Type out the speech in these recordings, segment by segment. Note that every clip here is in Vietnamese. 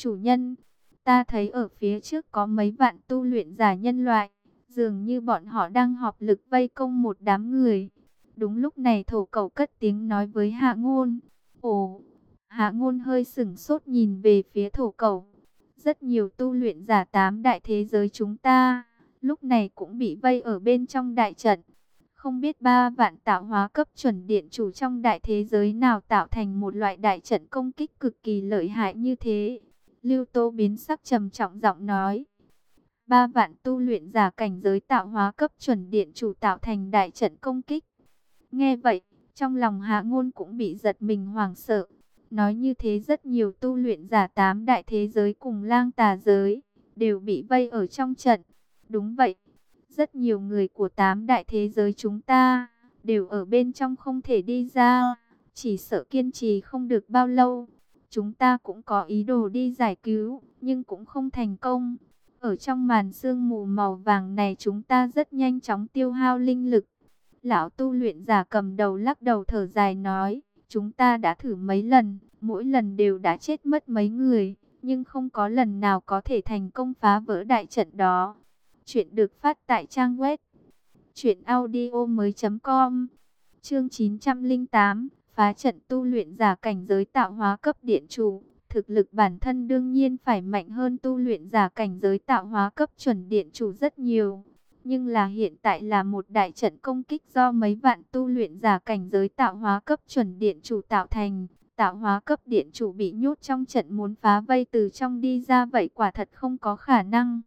Chủ nhân, ta thấy ở phía trước có mấy vạn tu luyện giả nhân loại, dường như bọn họ đang họp lực vây công một đám người. Đúng lúc này thổ cẩu cất tiếng nói với Hạ Ngôn. Ồ, Hạ Ngôn hơi sửng sốt nhìn về phía thổ cẩu. Rất nhiều tu luyện giả tám đại thế giới chúng ta, lúc này cũng bị vây ở bên trong đại trận. Không biết 3 vạn tạo hóa cấp chuẩn điện chủ trong đại thế giới nào tạo thành một loại đại trận công kích cực kỳ lợi hại như thế. Lưu Tô biến sắc trầm trọng giọng nói. 3 vạn tu luyện giả cảnh giới tạo hóa cấp chuẩn điện chủ tạo thành đại trận công kích. Nghe vậy, trong lòng Hạ Ngôn cũng bị giật mình hoảng sợ. Nói như thế rất nhiều tu luyện giả 8 đại thế giới cùng Lang Tà giới đều bị vây ở trong trận. Đúng vậy, rất nhiều người của 8 đại thế giới chúng ta đều ở bên trong không thể đi ra. Chỉ sợ kiên trì không được bao lâu. Chúng ta cũng có ý đồ đi giải cứu, nhưng cũng không thành công. Ở trong màn sương mù màu vàng này chúng ta rất nhanh chóng tiêu hao linh lực. Lão tu luyện giả cầm đầu lắc đầu thở dài nói, chúng ta đã thử mấy lần, mỗi lần đều đã chết mất mấy người, nhưng không có lần nào có thể thành công phá vỡ đại trận đó. Chuyện được phát tại trang web truyệnaudiomoi.com. Chương 908, phá trận tu luyện giả cảnh giới tạo hóa cấp điện chủ. Thực lực bản thân đương nhiên phải mạnh hơn tu luyện giả cảnh giới tạo hóa cấp chuẩn điện chủ rất nhiều. Nhưng là hiện tại là một đại trận công kích do mấy vạn tu luyện giả cảnh giới tạo hóa cấp chuẩn điện chủ tạo thành. Tạo hóa cấp điện chủ bị nhốt trong trận muốn phá vây từ trong đi ra vậy quả thật không có khả năng.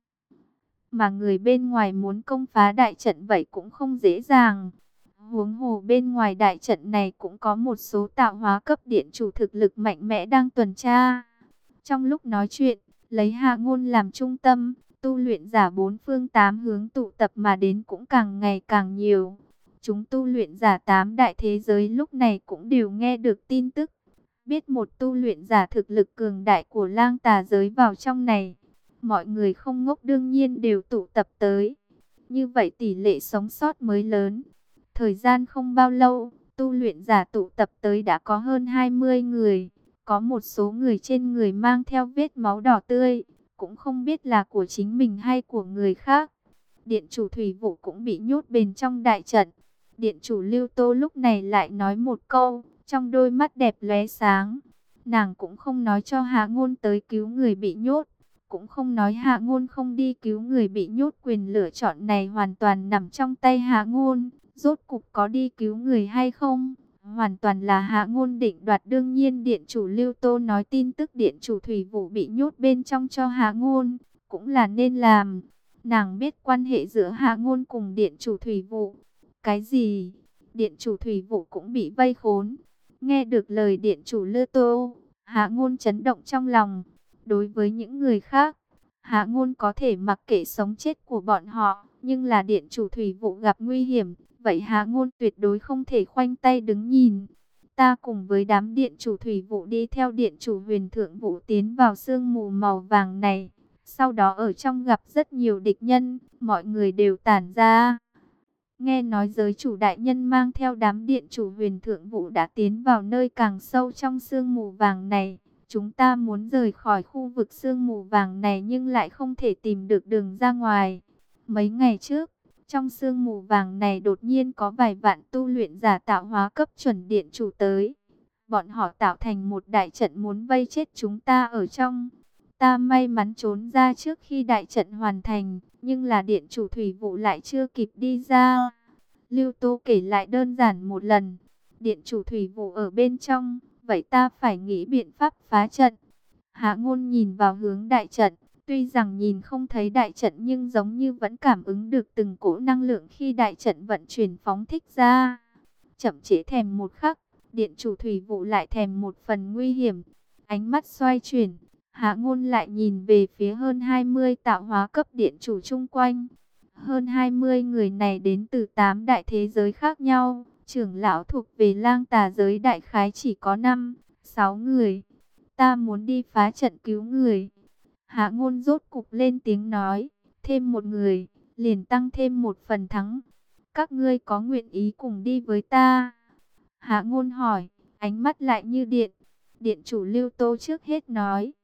Mà người bên ngoài muốn công phá đại trận vậy cũng không dễ dàng. Huống hồ bên ngoài đại trận này cũng có một số tạo hóa cấp điện chủ thực lực mạnh mẽ đang tuần tra. Trong lúc nói chuyện, lấy Hạ Ngôn làm trung tâm, tu luyện giả bốn phương tám hướng tụ tập mà đến cũng càng ngày càng nhiều. Chúng tu luyện giả 8 đại thế giới lúc này cũng đều nghe được tin tức. Biết một tu luyện giả thực lực cường đại của Lang Tà giới vào trong này. Mọi người không ngốc đương nhiên đều tụ tập tới. Như vậy tỷ lệ sống sót mới lớn. Thời gian không bao lâu, tu luyện giả tụ tập tới đã có hơn 20 người. Có một số người trên người mang theo vết máu đỏ tươi, cũng không biết là của chính mình hay của người khác. Điện chủ Thủy Vũ cũng bị nhốt bên trong đại trận. Điện chủ Lưu Tô lúc này lại nói một câu, trong đôi mắt đẹp lóe sáng. Nàng cũng không nói cho Hạ Ngôn tới cứu người bị nhốt, cũng không nói Hạ Ngôn không đi cứu người bị nhốt, quyền lựa chọn này hoàn toàn nằm trong tay Hạ Ngôn. Rốt cục có đi cứu người hay không, hoàn toàn là Hạ Ngôn định đoạt. Đương nhiên điện chủ Lưu Tô nói tin tức điện chủ Thủy Vũ bị nhốt bên trong cho Hạ Ngôn, cũng là nên làm. Nàng biết quan hệ giữa Hạ Ngôn cùng điện chủ Thủy Vũ. Cái gì? Điện chủ Thủy Vũ cũng bị vây khốn. Nghe được lời điện chủ Lưu Tô, Hạ Ngôn chấn động trong lòng. Đối với những người khác, Hạ Ngôn có thể mặc kệ sống chết của bọn họ, nhưng là điện chủ Thủy Vũ gặp nguy hiểm, vậy Hạ Ngôn tuyệt đối không thể khoanh tay đứng nhìn. Ta cùng với đám điện chủ Thủy Vũ đi theo điện chủ Huyền Thượng Vũ tiến vào sương mù màu vàng này. Sau đó ở trong gặp rất nhiều địch nhân, mọi người đều tản ra. Nghe nói giới chủ đại nhân mang theo đám điện chủ Huyền Thượng Vũ đã tiến vào nơi càng sâu trong sương mù vàng này. Chúng ta muốn rời khỏi khu vực sương mù vàng này nhưng lại không thể tìm được đường ra ngoài. Mấy ngày trước, trong sương mù vàng này đột nhiên có vài vạn tu luyện giả tạo hóa cấp chuẩn điện chủ tới. Bọn họ tạo thành một đại trận muốn vây chết chúng ta ở trong. Ta may mắn trốn ra trước khi đại trận hoàn thành, nhưng là điện chủ Thủy Vũ lại chưa kịp đi ra. Lưu Tô kể lại đơn giản một lần. Điện chủ Thủy Vũ ở bên trong, vậy ta phải nghĩ biện pháp phá trận. Hạ Ngôn nhìn vào hướng đại trận. Tuy rằng nhìn không thấy đại trận nhưng giống như vẫn cảm ứng được từng cỗ năng lượng khi đại trận vận chuyển phóng thích ra. Chậm chế thèm một khắc, điện chủ Thủy Vũ lại thèm một phần nguy hiểm. Ánh mắt xoay chuyển, Hạ Ngôn lại nhìn về phía hơn 20 tạo hóa cấp điện chủ chung quanh. Hơn 20 người này đến từ 8 đại thế giới khác nhau. Trưởng lão thuộc về Lang Tà giới đại khái chỉ có 5-6 người. Ta muốn đi phá trận cứu người. Hạ Ngôn rốt cục lên tiếng nói, thêm một người, liền tăng thêm một phần thắng. Các ngươi có nguyện ý cùng đi với ta? Hạ Ngôn hỏi, ánh mắt lại như điện. Điện chủ Lưu Tô trước hết nói,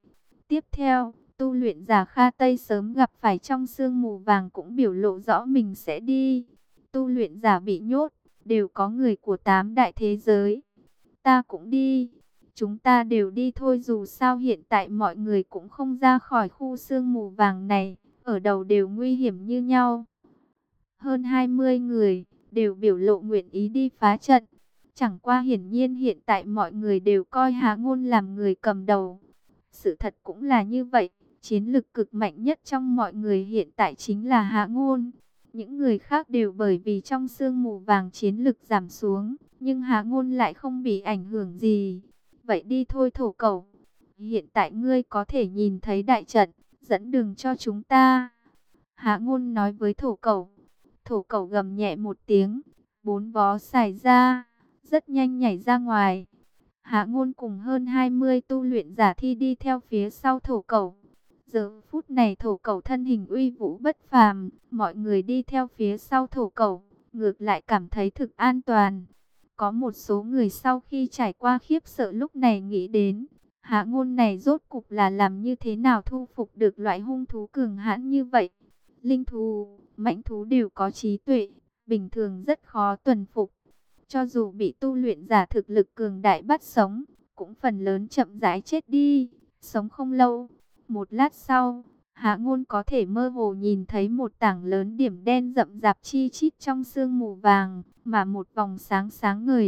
tiếp theo, tu luyện giả Kha Tây sớm gặp phải trong sương mù vàng cũng biểu lộ rõ mình sẽ đi. Tu luyện giả bị nhốt, đều có người của 8 đại thế giới. Ta cũng đi. Chúng ta đều đi thôi, dù sao hiện tại mọi người cũng không ra khỏi khu sương mù vàng này, ở đầu đều nguy hiểm như nhau. Hơn 20 người, đều biểu lộ nguyện ý đi phá trận. Chẳng qua hiển nhiên hiện tại mọi người đều coi Hạ Ngôn làm người cầm đầu. Sự thật cũng là như vậy, chiến lực cực mạnh nhất trong mọi người hiện tại chính là Hạ Ngôn. Những người khác đều bởi vì trong sương mù vàng chiến lực giảm xuống, nhưng Hạ Ngôn lại không bị ảnh hưởng gì. Vậy đi thôi thổ cẩu, hiện tại ngươi có thể nhìn thấy đại trận, dẫn đường cho chúng ta. Hạ Ngôn nói với thổ cẩu. Thổ cẩu gầm nhẹ một tiếng, 4 vó xài ra, rất nhanh nhảy ra ngoài. Hạ Ngôn cùng hơn 20 tu luyện giả thi đi theo phía sau thổ cẩu. Giờ phút này thổ cẩu thân hình uy vũ bất phàm, mọi người đi theo phía sau thổ cẩu, ngược lại cảm thấy thực an toàn. Có một số người sau khi trải qua khiếp sợ lúc này nghĩ đến, Hạ Ngôn này rốt cục là làm như thế nào thu phục được loại hung thú cường hãn như vậy. Linh thú, mãnh thú đều có trí tuệ, bình thường rất khó tuần phục. Cho dù bị tu luyện giả thực lực cường đại bắt sống, cũng phần lớn chậm rãi chết đi, sống không lâu. Một lát sau, Hạ Ngôn có thể mơ hồ nhìn thấy một tảng lớn điểm đen rậm rạp chi chít trong sương mù vàng, mà một vòng sáng sáng ngời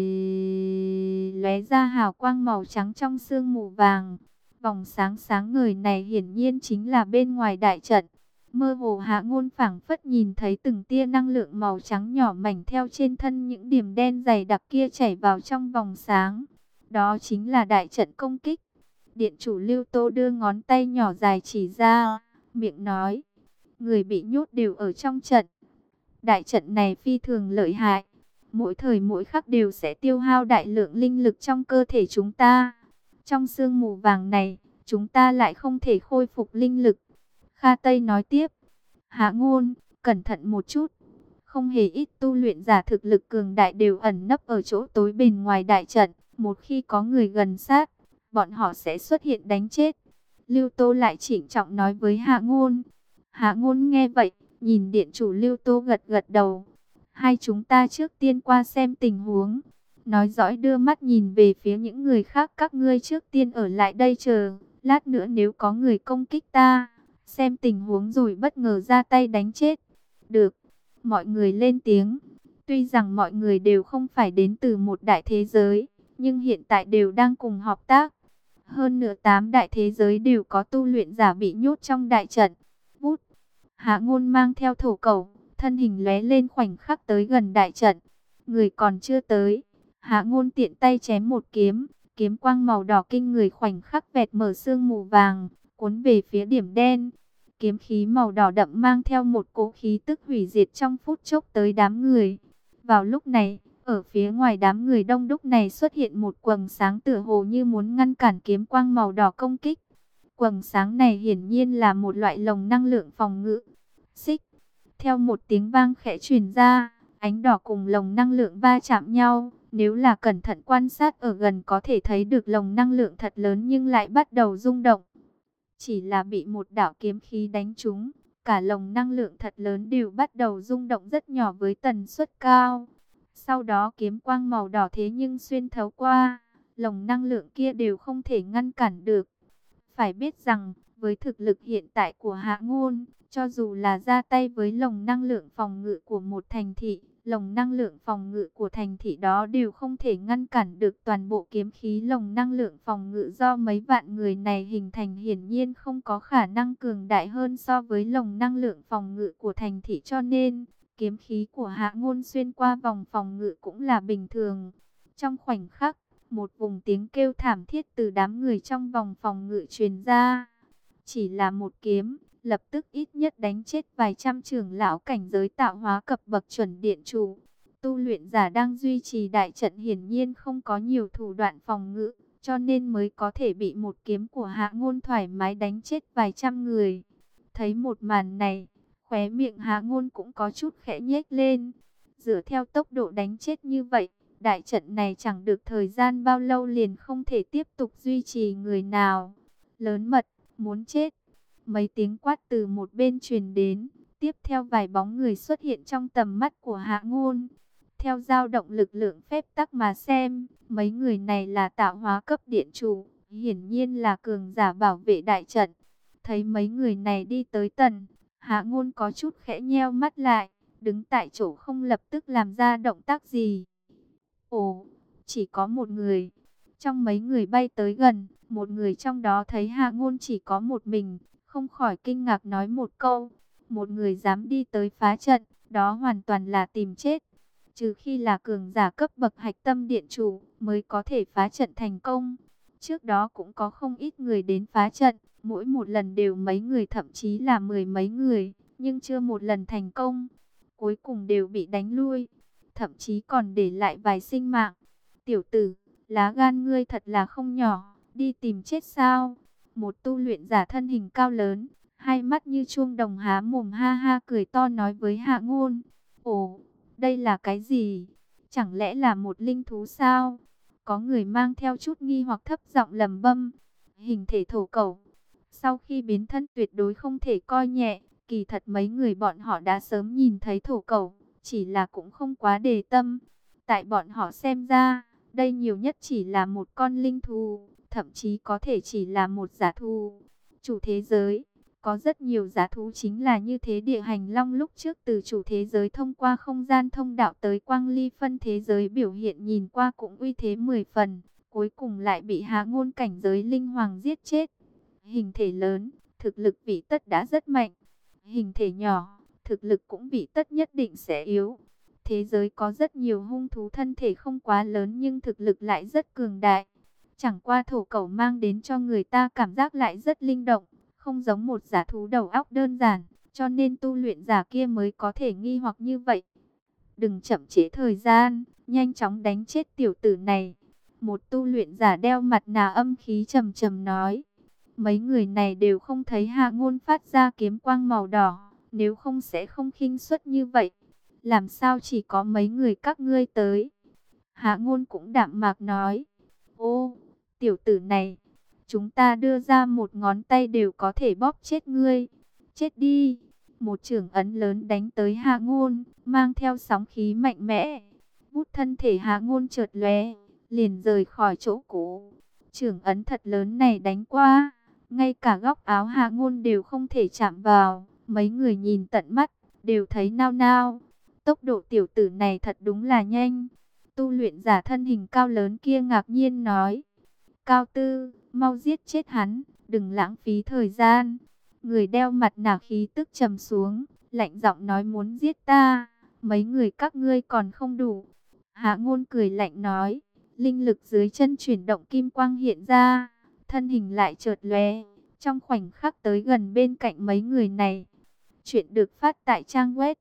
lóe ra hào quang màu trắng trong sương mù vàng. Vòng sáng sáng ngời này hiển nhiên chính là bên ngoài đại trận. Mơ hồ Hạ Ngôn phảng phất nhìn thấy từng tia năng lượng màu trắng nhỏ mảnh theo trên thân những điểm đen dày đặc kia chảy vào trong vòng sáng. Đó chính là đại trận công kích. Điện chủ Lưu Tô đưa ngón tay nhỏ dài chỉ ra, miệng nói, người bị nhốt đều ở trong trận. Đại trận này phi thường lợi hại, mỗi thời mỗi khắc đều sẽ tiêu hao đại lượng linh lực trong cơ thể chúng ta. Trong sương mù vàng này, chúng ta lại không thể khôi phục linh lực. Kha Tây nói tiếp, Hạ Ngôn, cẩn thận một chút. Không hề ít tu luyện giả thực lực cường đại đều ẩn nấp ở chỗ tối bên ngoài đại trận. Một khi có người gần sát, bọn họ sẽ xuất hiện đánh chết. Lưu Tô lại trịnh trọng nói với Hạ Ngôn. Hạ Ngôn nghe vậy, nhìn điện chủ Lưu Tô gật gật đầu. Hai chúng ta trước tiên qua xem tình huống. Nói dõi đưa mắt nhìn về phía những người khác, các ngươi trước tiên ở lại đây chờ. Lát nữa nếu có người công kích ta, xem tình huống rồi bất ngờ ra tay đánh chết. Được, mọi người lên tiếng. Tuy rằng mọi người đều không phải đến từ một đại thế giới, nhưng hiện tại đều đang cùng hợp tác. Hơn nữa 8 đại thế giới đều có tu luyện giả bị nhốt trong đại trận. Vút, Hạ Ngôn mang theo thổ cẩu, thân hình lóe lên khoảnh khắc tới gần đại trận. Người còn chưa tới, Hạ Ngôn tiện tay chém một kiếm, kiếm quang màu đỏ kinh người khoảnh khắc vẹt mở sương mù vàng, cuốn về phía điểm đen. Kiếm khí màu đỏ đậm mang theo một cỗ khí tức hủy diệt trong phút chốc tới đám người. Vào lúc này, ở phía ngoài đám người đông đúc này xuất hiện một quầng sáng tựa hồ như muốn ngăn cản kiếm quang màu đỏ công kích. Quầng sáng này hiển nhiên là một loại lồng năng lượng phòng ngự. Xích, theo một tiếng vang khẽ truyền ra, ánh đỏ cùng lồng năng lượng va chạm nhau. Nếu là cẩn thận quan sát ở gần có thể thấy được lồng năng lượng thật lớn nhưng lại bắt đầu rung động. Chỉ là bị một đạo kiếm khí đánh trúng, cả lồng năng lượng thật lớn đều bắt đầu rung động rất nhỏ với tần suất cao. Sau đó kiếm quang màu đỏ thế nhưng xuyên thấu qua, lồng năng lượng kia đều không thể ngăn cản được. Phải biết rằng, với thực lực hiện tại của Hạ Ngôn, cho dù là ra tay với lồng năng lượng phòng ngự của một thành thị, lồng năng lượng phòng ngự của thành thị đó đều không thể ngăn cản được toàn bộ kiếm khí lồng năng lượng phòng ngự do mấy vạn người này hình thành, hiển nhiên không có khả năng cường đại hơn so với lồng năng lượng phòng ngự của thành thị, cho nên kiếm khí của Hạ Ngôn xuyên qua vòng phòng ngự cũng là bình thường. Trong khoảnh khắc, một vùng tiếng kêu thảm thiết từ đám người trong vòng phòng ngự truyền ra. Chỉ là một kiếm, lập tức ít nhất đánh chết vài trăm trưởng lão cảnh giới tạo hóa cấp bậc chuẩn điện chủ. Tu luyện giả đang duy trì đại trận hiển nhiên không có nhiều thủ đoạn phòng ngự, cho nên mới có thể bị một kiếm của Hạ Ngôn thoải mái đánh chết vài trăm người. Thấy một màn này, khóe miệng Hạ Ngôn cũng có chút khẽ nhếch lên. Dựa theo tốc độ đánh chết như vậy, đại trận này chẳng được thời gian bao lâu liền không thể tiếp tục duy trì người nào. Lớn mật, muốn chết. Mấy tiếng quát từ một bên truyền đến, tiếp theo vài bóng người xuất hiện trong tầm mắt của Hạ Ngôn. Theo dao động lực lượng phép tắc mà xem, mấy người này là tạo hóa cấp điện chủ, hiển nhiên là cường giả bảo vệ đại trận. Thấy mấy người này đi tới tần, Hạ Ngôn có chút khẽ nheo mắt lại, đứng tại chỗ không lập tức làm ra động tác gì. Ồ, chỉ có một người. Trong mấy người bay tới gần, một người trong đó thấy Hạ Ngôn chỉ có một mình, không khỏi kinh ngạc nói một câu. Một người dám đi tới phá trận, đó hoàn toàn là tìm chết. Trừ khi là cường giả cấp bậc hạch tâm điện chủ, mới có thể phá trận thành công. Trước đó cũng có không ít người đến phá trận, mỗi một lần đều mấy người thậm chí là mười mấy người, nhưng chưa một lần thành công. Cuối cùng đều bị đánh lui, thậm chí còn để lại vài sinh mạng. Tiểu tử, lá gan ngươi thật là không nhỏ, đi tìm chết sao? Một tu luyện giả thân hình cao lớn, hai mắt như chuông đồng há mồm ha ha cười to nói với Hạ Ngôn. Ồ, đây là cái gì? Chẳng lẽ là một linh thú sao? Có người mang theo chút nghi hoặc thấp giọng lẩm bẩm. Hình thể thổ cẩu. Sau khi biến thân tuyệt đối không thể coi nhẹ, kỳ thật mấy người bọn họ đã sớm nhìn thấy thổ cẩu, chỉ là cũng không quá để tâm. Tại bọn họ xem ra, đây nhiều nhất chỉ là một con linh thú, thậm chí có thể chỉ là một giả thú. Chủ thế giới, có rất nhiều giả thú chính là như thế. Địa hành long lúc trước từ chủ thế giới thông qua không gian thông đạo tới quang ly phân thế giới biểu hiện nhìn qua cũng uy thế 10 phần, cuối cùng lại bị Hạ Ngôn cảnh giới linh hoàng giết chết. Hình thể lớn, thực lực vị tất đã rất mạnh. Hình thể nhỏ, thực lực cũng vị tất nhất định sẽ yếu. Thế giới có rất nhiều hung thú thân thể không quá lớn nhưng thực lực lại rất cường đại. Chẳng qua thổ cẩu mang đến cho người ta cảm giác lại rất linh động, không giống một giả thú đầu óc đơn giản, cho nên tu luyện giả kia mới có thể nghi hoặc như vậy. Đừng chậm trễ thời gian, nhanh chóng đánh chết tiểu tử này. Một tu luyện giả đeo mặt nạ âm khí trầm trầm nói. Mấy người này đều không thấy Hạ Ngôn phát ra kiếm quang màu đỏ, nếu không sẽ không khinh suất như vậy. Làm sao chỉ có mấy người các ngươi tới? Hạ Ngôn cũng đạm mạc nói. Ô, tiểu tử này, chúng ta đưa ra một ngón tay đều có thể bóp chết ngươi. Chết đi! Một chưởng ấn lớn đánh tới Hạ Ngôn, mang theo sóng khí mạnh mẽ. Vút thân thể Hạ Ngôn chợt lóe, liền rời khỏi chỗ cũ. Chưởng ấn thật lớn này đánh qua, ngay cả góc áo Hạ Ngôn đều không thể chạm vào. Mấy người nhìn tận mắt, đều thấy nao nao. Tốc độ tiểu tử này thật đúng là nhanh. Tu luyện giả thân hình cao lớn kia ngạc nhiên nói. Cao Tư, mau giết chết hắn, đừng lãng phí thời gian. Người đeo mặt nạ khí tức trầm xuống, lạnh giọng nói muốn giết ta. Mấy người các ngươi còn không đủ. Hạ Ngôn cười lạnh nói. Linh lực dưới chân chuyển động, kim quang hiện ra, thân hình lại chợt lóe, trong khoảnh khắc tới gần bên cạnh mấy người này. Chuyện được phát tại trang web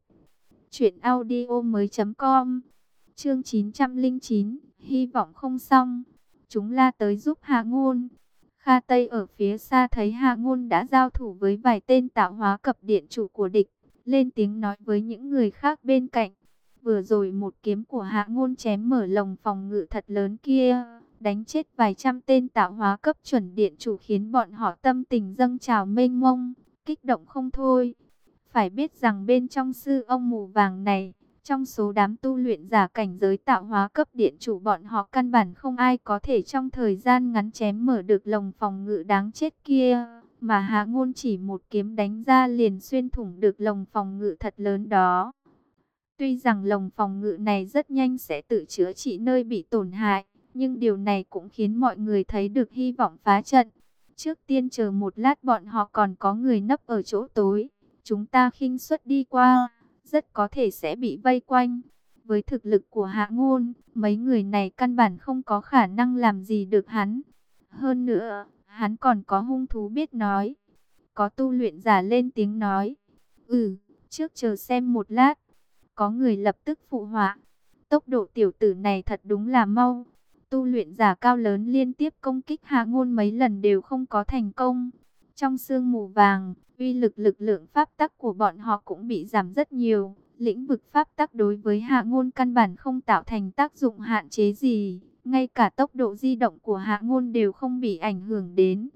truyệnaudiomoi.com. Chương 909, hy vọng không xong. Chúng la tới giúp Hạ Ngôn. Kha Tây ở phía xa thấy Hạ Ngôn đã giao thủ với vài tên tạo hóa cấp điện chủ của địch, lên tiếng nói với những người khác bên cạnh. Vừa rồi một kiếm của Hạ Ngôn chém mở lồng phòng ngự thật lớn kia, đánh chết vài trăm tên tạo hóa cấp chuẩn điện chủ, khiến bọn họ tâm tình dâng trào mênh mông, kích động không thôi. Phải biết rằng bên trong sư ông mù vàng này, trong số đám tu luyện giả cảnh giới tạo hóa cấp điện chủ, bọn họ căn bản không ai có thể trong thời gian ngắn chém mở được lồng phòng ngự đáng chết kia. Mà Hạ Ngôn chỉ một kiếm đánh ra liền xuyên thủng được lồng phòng ngự thật lớn đó. Tuy rằng lồng phòng ngự này rất nhanh sẽ tự chữa trị nơi bị tổn hại, nhưng điều này cũng khiến mọi người thấy được hy vọng phá trận. Trước tiên chờ một lát, bọn họ còn có người nấp ở chỗ tối. Chúng ta khinh suất đi qua, rất có thể sẽ bị vây quanh. Với thực lực của Hạ Ngôn, mấy người này căn bản không có khả năng làm gì được hắn. Hơn nữa, hắn còn có hung thú biết nói. Có tu luyện giả lên tiếng nói. Trước chờ xem một lát. Có người lập tức phụ họa. Tốc độ tiểu tử này thật đúng là mau. Tu luyện giả cao lớn liên tiếp công kích Hạ Ngôn mấy lần đều không có thành công. Trong sương mù vàng, uy lực lực lượng pháp tắc của bọn họ cũng bị giảm rất nhiều. Lĩnh vực pháp tắc đối với Hạ Ngôn căn bản không tạo thành tác dụng hạn chế gì. Ngay cả tốc độ di động của Hạ Ngôn đều không bị ảnh hưởng đến.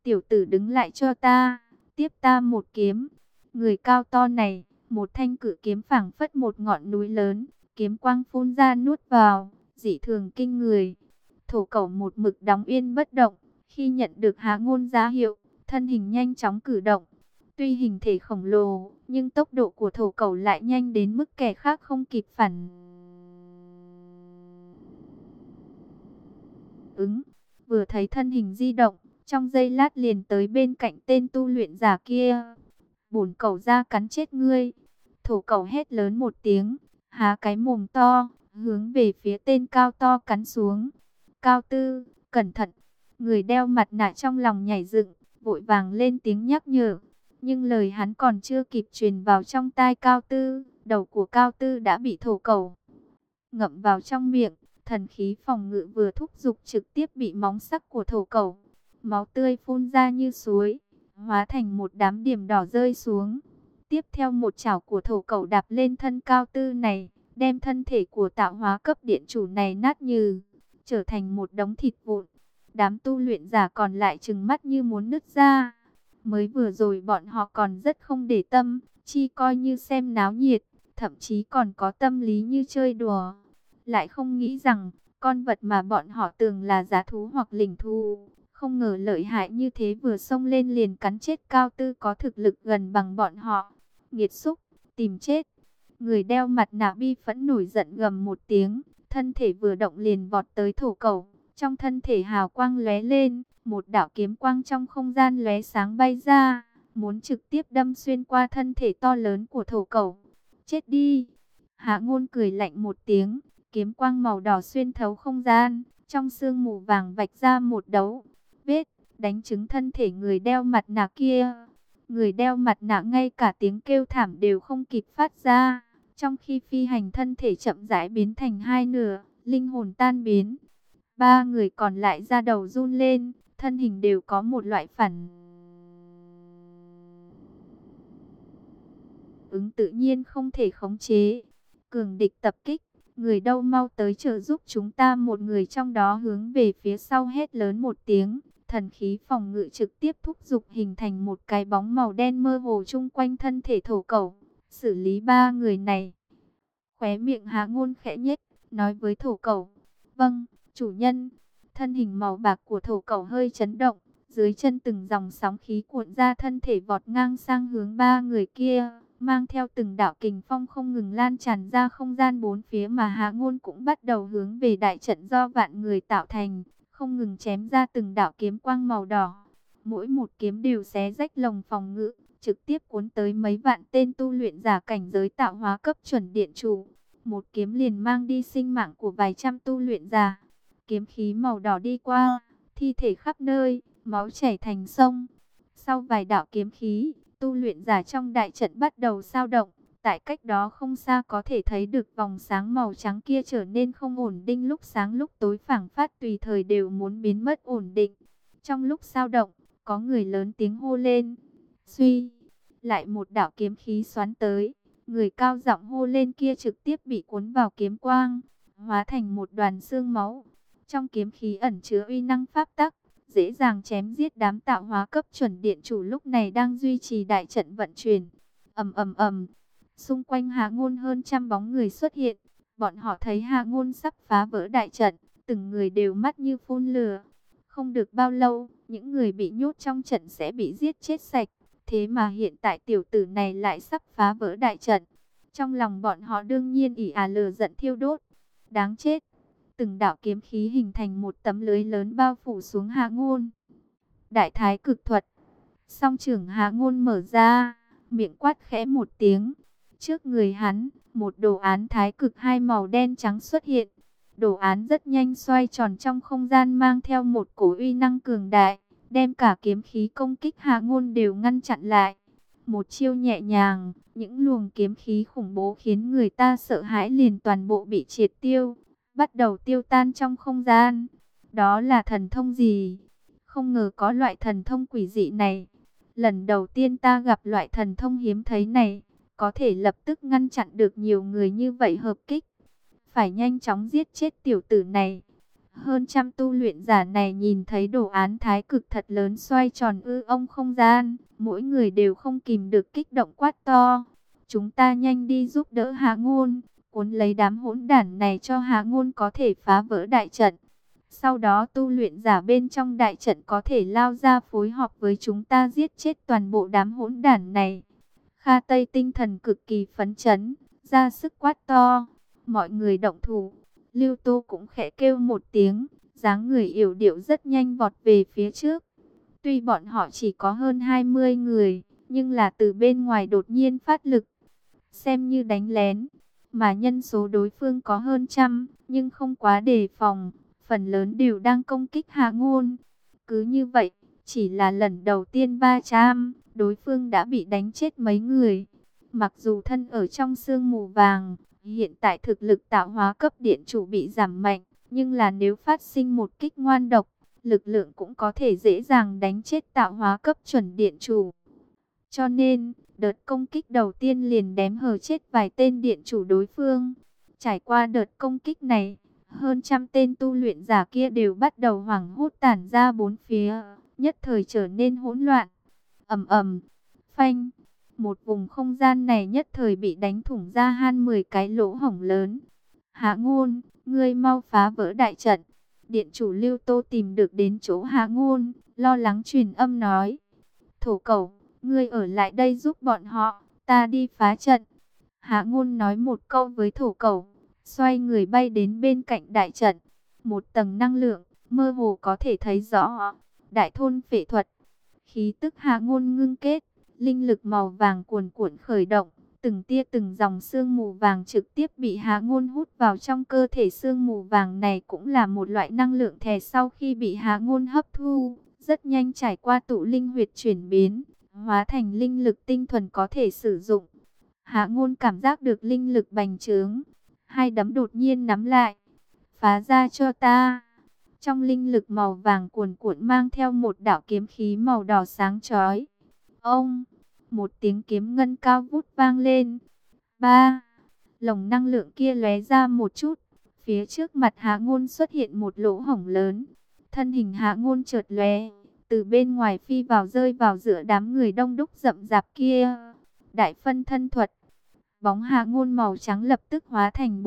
Tiểu tử đứng lại cho ta, tiếp ta một kiếm. Người cao to này, một thanh cự kiếm phảng phất một ngọn núi lớn, kiếm quang phun ra nuốt vào, dị thường kinh người. Thổ Cẩu một mực đóng yên bất động, khi nhận được Há Ngôn giá hiệu, thân hình nhanh chóng cử động. Tuy hình thể khổng lồ, nhưng tốc độ của Thổ Cẩu lại nhanh đến mức kẻ khác không kịp phản ứng. Vừa thấy thân hình di động, trong giây lát liền tới bên cạnh tên tu luyện giả kia. Bổn Cẩu ra cắn chết ngươi. Thổ Cẩu hét lớn một tiếng, há cái mồm to, hướng về phía tên cao to cắn xuống. Cao Tư, cẩn thận. Người đeo mặt nạ trong lòng nhảy dựng, vội vàng lên tiếng nhắc nhở. Nhưng lời hắn còn chưa kịp truyền vào trong tai Cao Tư, đầu của Cao Tư đã bị Thổ Cẩu ngậm vào trong miệng. Thần khí phòng ngự vừa thúc giục trực tiếp bị móng sắc của Thổ Cẩu. Máu tươi phun ra như suối, hóa thành một đám điểm đỏ rơi xuống. Tiếp theo một chảo của Thổ Cẩu đạp lên thân Cao Tư này, đem thân thể của tạo hóa cấp điện chủ này nát nhừ, trở thành một đống thịt vụn. Đám tu luyện giả còn lại trừng mắt như muốn nứt ra. Mới vừa rồi bọn họ còn rất không để tâm, chỉ coi như xem náo nhiệt, thậm chí còn có tâm lý như chơi đùa. Lại không nghĩ rằng, con vật mà bọn họ tưởng là giá thú hoặc linh thú, không ngờ lợi hại như thế, vừa xông lên liền cắn chết Cao Tư có thực lực gần bằng bọn họ. Nghiệt xúc, tìm chết. Người đeo mặt nạ bi phẫn nổi giận gầm một tiếng, thân thể vừa động liền vọt tới Thổ Cẩu. Trong thân thể hào quang lóe lên, một đạo kiếm quang trong không gian lóe sáng bay ra, muốn trực tiếp đâm xuyên qua thân thể to lớn của Thổ Cẩu. Chết đi! Hạ Ngôn cười lạnh một tiếng, kiếm quang màu đỏ xuyên thấu không gian, trong sương mù vàng vạch ra một dấu vết, đánh trúng thân thể người đeo mặt nạ kia. Người đeo mặt nạ ngay cả tiếng kêu thảm đều không kịp phát ra, trong khi phi hành thân thể chậm rãi biến thành hai nửa, linh hồn tan biến. Ba người còn lại da đầu run lên, thân hình đều có một loại phản ứng tự nhiên không thể khống chế. Cường địch tập kích, người đâu mau tới trợ giúp chúng ta. Một người trong đó hướng về phía sau hét lớn một tiếng, thần khí phòng ngự trực tiếp thúc giục hình thành một cái bóng màu đen mơ hồ chung quanh thân thể Thổ Cẩu. Xử lý ba người này. Khóe miệng Há Ngôn khẽ nhếch, nói với Thổ Cẩu, vâng, chủ nhân. Thân hình màu bạc của Thổ Cẩu hơi chấn động, dưới chân từng dòng sóng khí cuộn ra, thân thể vọt ngang sang hướng ba người kia, mang theo từng đạo kình phong không ngừng lan tràn ra không gian bốn phía, mà Há Ngôn cũng bắt đầu hướng về đại trận do vạn người tạo thành, không ngừng chém ra từng đạo kiếm quang màu đỏ. Mỗi một kiếm đều xé rách lồng phòng ngự, trực tiếp cuốn tới mấy vạn tên tu luyện giả cảnh giới tạo hóa cấp chuẩn điện chủ. Một kiếm liền mang đi sinh mạng của vài trăm tu luyện giả. Kiếm khí màu đỏ đi qua, thi thể khắp nơi, máu chảy thành sông. Sau vài đạo kiếm khí, tu luyện giả trong đại trận bắt đầu dao động. Tại cách đó không xa có thể thấy được vòng sáng màu trắng kia trở nên không ổn định, lúc sáng lúc tối, phảng phất tùy thời đều muốn biến mất ổn định. Trong lúc dao động, có người lớn tiếng hô lên. Suy, lại một đạo kiếm khí xoắn tới. Người cao giọng hô lên kia trực tiếp bị cuốn vào kiếm quang, hóa thành một đoàn xương máu. Trong kiếm khí ẩn chứa uy năng pháp tắc, dễ dàng chém giết đám tạo hóa cấp chuẩn điện chủ lúc này đang duy trì đại trận vận chuyển. Ầm ầm ầm, xung quanh Há Ngôn hơn trăm bóng người xuất hiện. Bọn họ thấy Há Ngôn sắp phá vỡ đại trận, từng người đều mắt như phun lửa. Không được bao lâu, những người bị nhốt trong trận sẽ bị giết chết sạch. Thế mà hiện tại tiểu tử này lại sắp phá vỡ đại trận. Trong lòng bọn họ đương nhiên lửa giận thiêu đốt. Đáng chết. Từng đạo kiếm khí hình thành một tấm lưới lớn bao phủ xuống Há Ngôn. Đại thái cực thuật. Song trưởng Há Ngôn mở ra, miệng quát khẽ một tiếng. Trước người hắn, một đồ án thái cực hai màu đen trắng xuất hiện. Đồ án rất nhanh xoay tròn trong không gian, mang theo một cổ uy năng cường đại, đem cả kiếm khí công kích Há Ngôn đều ngăn chặn lại. Một chiêu nhẹ nhàng, những luồng kiếm khí khủng bố khiến người ta sợ hãi liền toàn bộ bị triệt tiêu, bắt đầu tiêu tan trong không gian. Đó là thần thông gì? Không ngờ có loại thần thông quỷ dị này. Lần đầu tiên ta gặp loại thần thông hiếm thấy này, có thể lập tức ngăn chặn được nhiều người như vậy hợp kích. Phải nhanh chóng giết chết tiểu tử này. Hơn trăm tu luyện giả này nhìn thấy đồ án thái cực thật lớn xoay tròn ông không gian, mỗi người đều không kìm được kích động quát to. Chúng ta nhanh đi giúp đỡ Hạ Ngôn, cuốn lấy đám hỗn đản này cho Hạ Ngôn có thể phá vỡ đại trận. Sau đó tu luyện giả bên trong đại trận có thể lao ra phối hợp với chúng ta giết chết toàn bộ đám hỗn đản này. Kha Tây tinh thần cực kỳ phấn chấn, ra sức quát to. Mọi người động thủ. Lưu Tô cũng khẽ kêu một tiếng, dáng người yểu điệu rất nhanh vọt về phía trước. Tuy bọn họ chỉ có hơn 20 người, nhưng là từ bên ngoài đột nhiên phát lực, xem như đánh lén, mà nhân số đối phương có hơn trăm, nhưng không quá đề phòng, phần lớn đều đang công kích Hạ Ngôn. Cứ như vậy, chỉ là lần đầu tiên va chạm, đối phương đã bị đánh chết mấy người. Mặc dù thân ở trong sương mù vàng, hiện tại thực lực tạo hóa cấp điện chủ bị giảm mạnh, nhưng là nếu phát sinh một kích ngoan độc, lực lượng cũng có thể dễ dàng đánh chết tạo hóa cấp chuẩn điện chủ. Cho nên, đợt công kích đầu tiên liền đếm hờ chết vài tên điện chủ đối phương. Trải qua đợt công kích này, hơn trăm tên tu luyện giả kia đều bắt đầu hoảng hốt tản ra bốn phía, nhất thời trở nên hỗn loạn. Ầm ầm, phanh, một vùng không gian này nhất thời bị đánh thủng ra 10 cái lỗ hổng lớn. Hạ Ngôn, ngươi mau phá vỡ đại trận. Điện chủ Lưu Tô tìm được đến chỗ Hạ Ngôn, lo lắng truyền âm nói: Thổ Cẩu, ngươi ở lại đây giúp bọn họ, ta đi phá trận. Hạ Ngôn nói một câu với Thổ Cẩu, xoay người bay đến bên cạnh đại trận. Một tầng năng lượng, mơ hồ có thể thấy rõ. Đại thôn phệ thuật. Khí tức Hạ Ngôn ngưng kết, linh lực màu vàng cuồn cuộn khởi động. Từng tia từng dòng sương mù vàng trực tiếp bị Hạ Ngôn hút vào trong cơ thể. Sương mù vàng này cũng là một loại năng lượng thề sau khi bị Hạ Ngôn hấp thu, rất nhanh trải qua tụ linh huyệt chuyển biến, hóa thành linh lực tinh thuần có thể sử dụng. Hạ Ngôn cảm giác được linh lực bành trướng, hai đấm đột nhiên nắm lại. Phá ra cho ta. Trong linh lực màu vàng cuồn cuộn mang theo một đạo kiếm khí màu đỏ sáng chói. Ông, một tiếng kiếm ngân cao vút vang lên. Ba, lồng năng lượng kia lóe ra một chút. Phía trước mặt Hạ Ngôn xuất hiện một lỗ hổng lớn. Thân hình Hạ Ngôn chợt lóe, từ bên ngoài phi vào rơi vào giữa đám người đông đúc rậm rạp kia. Đại phân thân thuật. Bóng Hạ Ngôn màu trắng lập tức hóa thành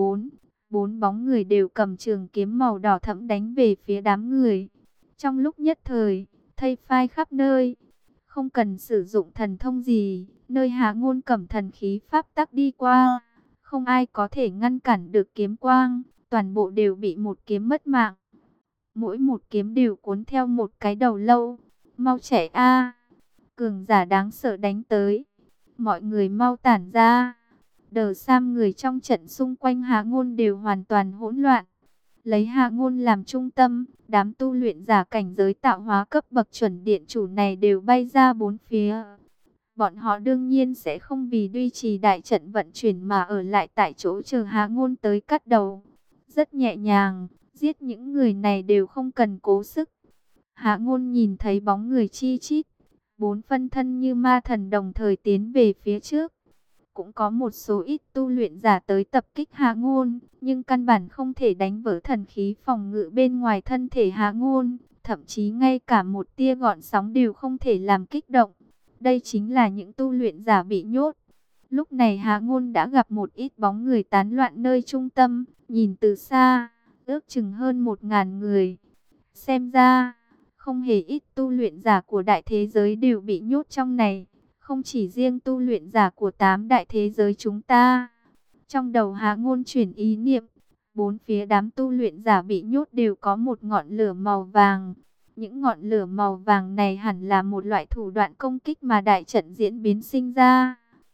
bốn bóng người đều cầm trường kiếm màu đỏ thẫm đánh về phía đám người. Trong lúc nhất thời, thây phai khắp nơi. Không cần sử dụng thần thông gì, nơi Hạ Ngôn cầm thần khí pháp tắc đi qua, không ai có thể ngăn cản được kiếm quang, toàn bộ đều bị một kiếm mất mạng. Mỗi một kiếm đều cuốn theo một cái đầu lâu. Mau chạy a! Cường giả đáng sợ đánh tới. Mọi người mau tản ra. Đờ Sam người trong trận xung quanh Hạ Ngôn đều hoàn toàn hỗn loạn. Lấy Hạ Ngôn làm trung tâm, đám tu luyện giả cảnh giới tạo hóa cấp bậc chuẩn điện chủ này đều bay ra bốn phía. Bọn họ đương nhiên sẽ không vì duy trì đại trận vận chuyển mà ở lại tại chỗ chờ Hạ Ngôn tới cắt đầu. Rất nhẹ nhàng, giết những người này đều không cần cố sức. Hạ Ngôn nhìn thấy bóng người chi chít, bốn phân thân như ma thần đồng thời tiến về phía trước. Cũng có một số ít tu luyện giả tới tập kích Hạ Ngôn, nhưng căn bản không thể đánh vỡ thần khí phòng ngự bên ngoài thân thể Hạ Ngôn, thậm chí ngay cả một tia gợn sóng đều không thể làm kích động. Đây chính là những tu luyện giả bị nhốt. Lúc này Hạ Ngôn đã gặp một ít bóng người tán loạn nơi trung tâm, nhìn từ xa, ước chừng hơn 1000 người. Xem ra, không hề ít tu luyện giả của đại thế giới đều bị nhốt trong này. Không chỉ riêng tu luyện giả của 8 đại thế giới chúng ta. Trong đầu Hạ Ngôn chuyển ý niệm, bốn phía đám tu luyện giả bị nhốt đều có một ngọn lửa màu vàng. Những ngọn lửa màu vàng này hẳn là một loại thủ đoạn công kích mà đại trận diễn biến sinh ra.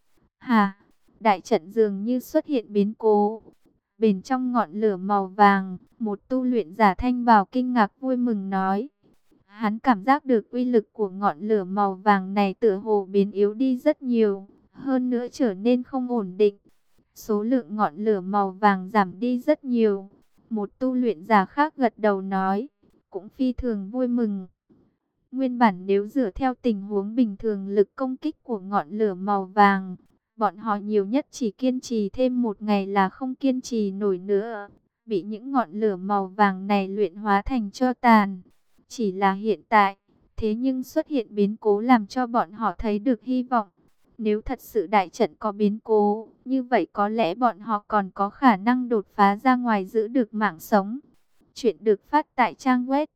Hà, đại trận dường như xuất hiện biến cố. Bên trong ngọn lửa màu vàng, một tu luyện giả thanh bào kinh ngạc vui mừng nói. Hắn cảm giác được uy lực của ngọn lửa màu vàng này tựa hồ biến yếu đi rất nhiều, hơn nữa trở nên không ổn định. Số lượng ngọn lửa màu vàng giảm đi rất nhiều. Một tu luyện giả khác gật đầu nói, cũng phi thường vui mừng. Nguyên bản nếu dựa theo tình huống bình thường lực công kích của ngọn lửa màu vàng, bọn họ nhiều nhất chỉ kiên trì thêm một ngày là không kiên trì nổi nữa. bị những ngọn lửa màu vàng này luyện hóa thành tro tàn. Chỉ là hiện tại, thế nhưng xuất hiện biến cố làm cho bọn họ thấy được hy vọng. Nếu thật sự đại trận có biến cố, như vậy có lẽ bọn họ còn có khả năng đột phá ra ngoài giữ được mạng sống. Chuyện được phát tại trang web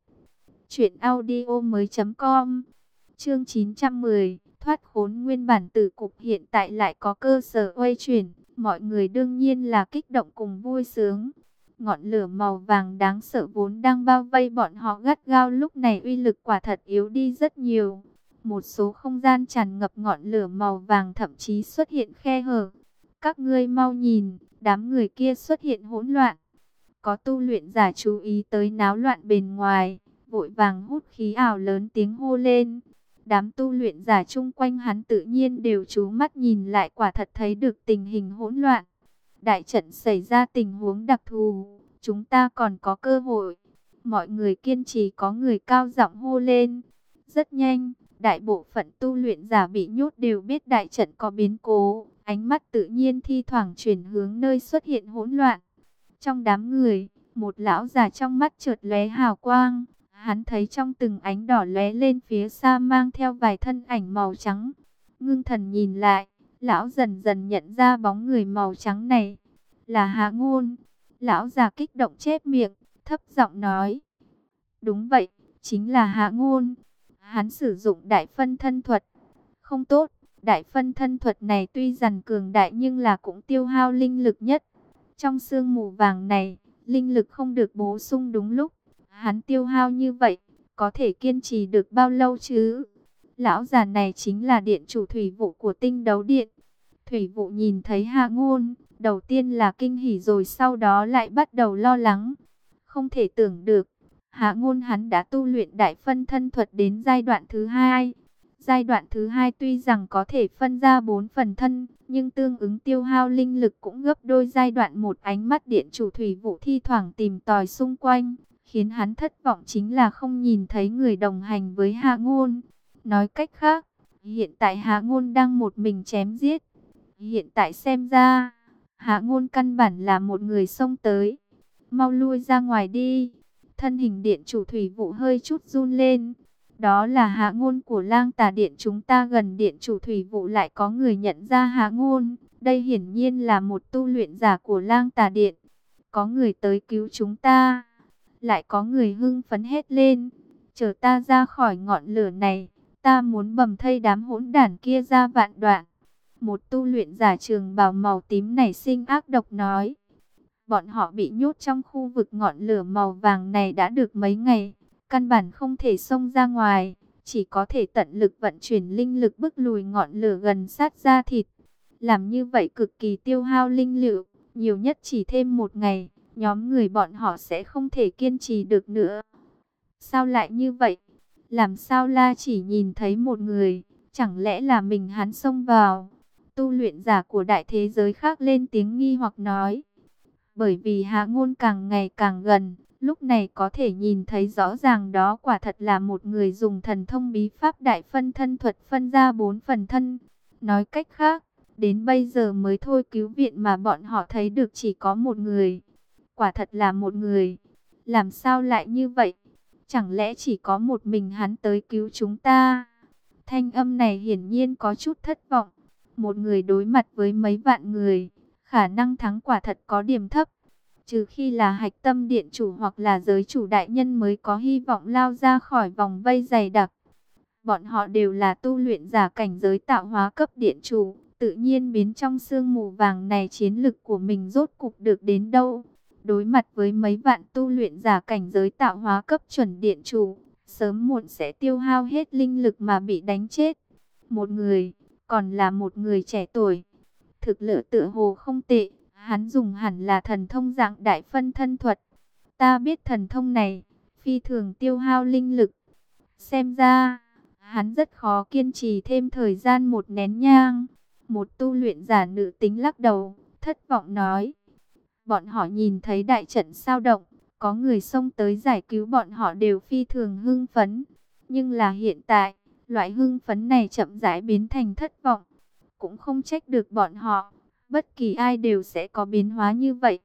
truyệnaudiomoi.com. Chương 910, thoát khốn. Nguyên bản tử cục hiện tại lại có cơ sở uy chuyển, mọi người đương nhiên là kích động cùng vui sướng. Ngọn lửa màu vàng đáng sợ vốn đang bao vây bọn họ gắt gao, lúc này uy lực quả thật yếu đi rất nhiều. Một số không gian tràn ngập ngọn lửa màu vàng, thậm chí xuất hiện khe hở. Các ngươi mau nhìn, đám người kia xuất hiện hỗn loạn. Có tu luyện giả chú ý tới náo loạn bên ngoài, vội vàng hút khí ảo lớn tiếng hô lên. Đám tu luyện giả chung quanh hắn tự nhiên đều chú mắt nhìn lại, quả thật thấy được tình hình hỗn loạn. Đại trận xảy ra tình huống đặc thù, chúng ta còn có cơ hội. Mọi người kiên trì, có người cao giọng hô lên. Rất nhanh, đại bộ phận tu luyện giả bị nhốt đều biết đại trận có biến cố, ánh mắt tự nhiên thi thoảng chuyển hướng nơi xuất hiện hỗn loạn. Trong đám người, một lão già trong mắt chợt lóe hào quang, hắn thấy trong từng ánh đỏ lóe lên phía xa mang theo vài thân ảnh màu trắng. Ngưng thần nhìn lại, lão dần dần nhận ra bóng người màu trắng này là Hạ Ngôn. Lão già kích động chép miệng, thấp giọng nói: "Đúng vậy, chính là Hạ Ngôn. Hắn sử dụng đại phân thân thuật." "Không tốt, đại phân thân thuật này tuy rằng cường đại nhưng là cũng tiêu hao linh lực nhất. Trong sương mù vàng này, linh lực không được bổ sung đúng lúc. Hắn tiêu hao như vậy, có thể kiên trì được bao lâu chứ?" Lão già này chính là điện chủ Thủy Vụ của Tinh Đấu Điện. Thủy Vụ nhìn thấy Hạ Ngôn, đầu tiên là kinh hỉ rồi sau đó lại bắt đầu lo lắng. Không thể tưởng được, Hạ Ngôn hắn đã tu luyện đại phân thân thuật đến giai đoạn thứ 2. Giai đoạn thứ 2 tuy rằng có thể phân ra 4 phần thân, nhưng tương ứng tiêu hao linh lực cũng gấp đôi giai đoạn 1. Ánh mắt điện chủ Thủy Vụ thi thoảng tìm tòi xung quanh, khiến hắn thất vọng chính là không nhìn thấy người đồng hành với Hạ Ngôn. Nói cách khác, hiện tại Hạ Ngôn đang một mình chém giết. Hiện tại xem ra, Hạ Ngôn căn bản là một người xông tới. Mau lui ra ngoài đi. Thân hình điện chủ Thủy Vụ hơi chút run lên. Đó là Hạ Ngôn của Lang Tà Điện. Chúng ta gần điện chủ Thủy Vụ lại có người nhận ra Hạ Ngôn. Đây hiển nhiên là một tu luyện giả của Lang Tà Điện. Có người tới cứu chúng ta. Lại có người hưng phấn hét lên. Chờ ta ra khỏi ngọn lửa này, ta muốn bầm thây đám hỗn đản kia ra vạn đoạn. Một tu luyện giả trường bào màu tím nảy sinh ác độc nói. Bọn họ bị nhốt trong khu vực ngọn lửa màu vàng này đã được mấy ngày, căn bản không thể xông ra ngoài, chỉ có thể tận lực vận chuyển linh lực bức lùi ngọn lửa gần sát da thịt. Làm như vậy cực kỳ tiêu hao linh lực, nhiều nhất chỉ thêm một ngày, nhóm người bọn họ sẽ không thể kiên trì được nữa. Sao lại như vậy? Làm sao La chỉ nhìn thấy một người, chẳng lẽ là mình hắn xông vào? Tu luyện giả của đại thế giới khác lên tiếng nghi hoặc nói. Bởi vì Hạ Ngôn càng ngày càng gần, lúc này có thể nhìn thấy rõ ràng đó quả thật là một người dùng thần thông bí pháp đại phân thân thuật phân ra 4 phần thân. Nói cách khác, đến bây giờ mới thôi cứu viện mà bọn họ thấy được chỉ có một người. Quả thật là một người. Làm sao lại như vậy? Chẳng lẽ chỉ có một mình hắn tới cứu chúng ta? Thanh âm này hiển nhiên có chút thất vọng. Một người đối mặt với mấy vạn người, khả năng thắng quả thật có điểm thấp. Trừ khi là Hạch Tâm Điện chủ hoặc là giới chủ đại nhân mới có hy vọng lao ra khỏi vòng vây dày đặc. Bọn họ đều là tu luyện giả cảnh giới tạo hóa cấp điện chủ, tự nhiên biến trong sương mù vàng này chiến lực của mình rốt cục được đến đâu. Đối mặt với mấy vạn tu luyện giả cảnh giới tạo hóa cấp chuẩn điện chủ, sớm muộn sẽ tiêu hao hết linh lực mà bị đánh chết. Một người, còn là một người trẻ tuổi. Thực lực tựa hồ không tệ, hắn dùng hẳn là thần thông dạng đại phân thân thuật. Ta biết thần thông này, phi thường tiêu hao linh lực. Xem ra, hắn rất khó kiên trì thêm thời gian một nén nhang. Một tu luyện giả nữ tính lắc đầu, thất vọng nói. Bọn họ nhìn thấy đại trận sao động, có người xông tới giải cứu bọn họ đều phi thường hưng phấn. Nhưng là hiện tại, loại hưng phấn này chậm rãi biến thành thất vọng. Cũng không trách được bọn họ, bất kỳ ai đều sẽ có biến hóa như vậy.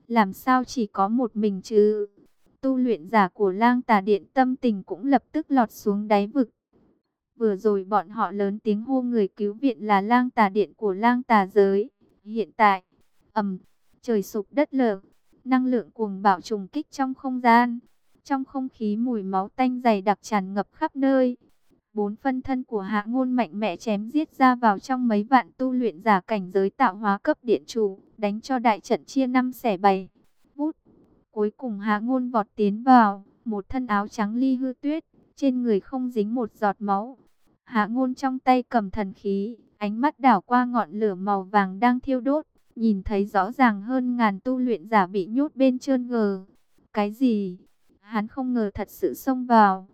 làm sao chỉ có một mình chứ? Tu luyện giả của Lang Tà Điện tâm tình cũng lập tức lọt xuống đáy vực. Vừa rồi bọn họ lớn tiếng hô người cứu viện là Lang Tà Điện của Lang Tà giới. Hiện tại, trời sụp đất lở, năng lượng cuồng bạo trùng kích trong không gian. Trong không khí mùi máu tanh dày đặc tràn ngập khắp nơi. 4 phân thân của Hạ Ngôn mạnh mẽ chém giết ra vào trong mấy vạn tu luyện giả cảnh giới tạo hóa cấp điện chủ, đánh cho đại trận chia 5 xẻ 7. Vút, cuối cùng Hạ Ngôn vọt tiến vào, một thân áo trắng ly hư tuyết, trên người không dính một giọt máu. Hạ Ngôn trong tay cầm thần khí, ánh mắt đảo qua ngọn lửa màu vàng đang thiêu đốt, nhìn thấy rõ ràng hơn ngàn tu luyện giả bị nhốt bên chơn gờ. Cái gì? Hắn không ngờ thật sự xông vào.